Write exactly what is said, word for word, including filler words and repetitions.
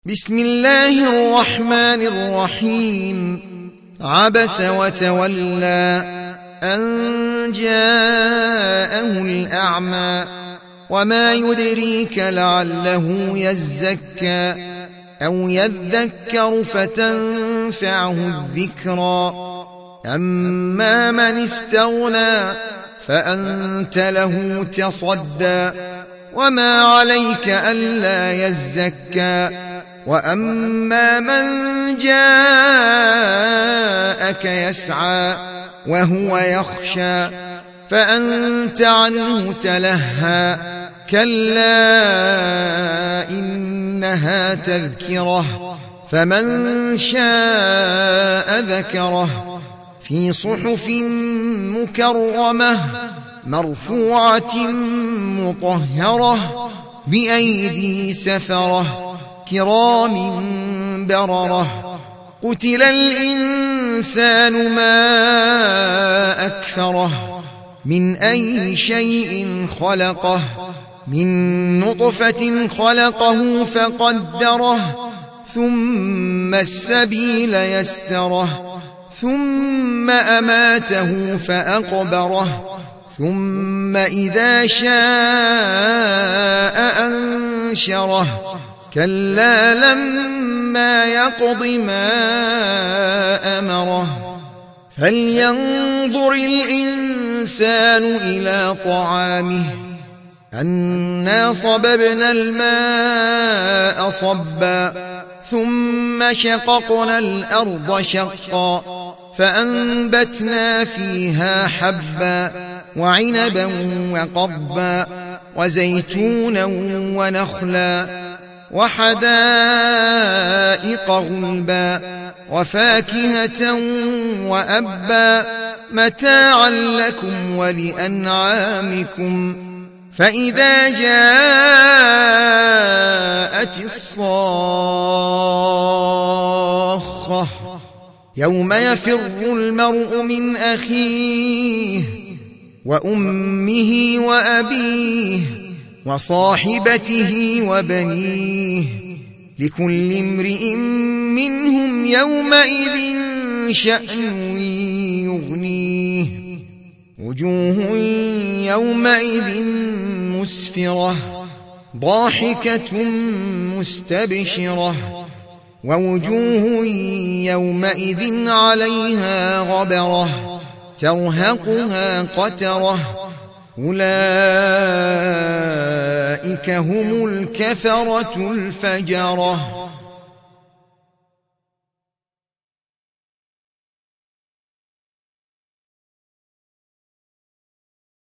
بسم الله الرحمن الرحيم. عبس وتولى أن جاءه الأعمى وما يدريك لعله يزكى أو يذكر فتنفعه الذكرى. أما من استغنى فأنت له تصدى وما عليك ألا يزكى. وأما من جاءك يسعى وهو يخشى فأنت عنه تلهى. كلا إنها تذكرة فمن شاء ذكره في صحف مكرمة مرفوعة مطهرة بأيدي سفرة كرام بررة. قتل الإنسان ما أكفره من أي شيء خلقه من نطفة خلقه فقدره ثم السبيل يسره ثم أماته فأقبره ثم إذا شاء أنشره. كلا لما يقض ما أمره. فلينظر الإنسان إلى طعامه أنا صببنا الماء صبا ثم شققنا الأرض شقا فأنبتنا فيها حبا وعنبا وقضبا وزيتونا ونخلا وحدائق غلبا وفاكهة وأبا متاعا لكم ولأنعامكم. فإذا جاءت الصاخة يوم يفر المرء من أخيه وأمه وأبيه وصاحبته وبنيه لكل امرئ منهم يومئذ شأن يغنيه. وجوه يومئذ مسفرة ضاحكة مستبشرة ووجوه يومئذ عليها غبرة ترهقها قترة. أولئك هم الكفرة الفجرة.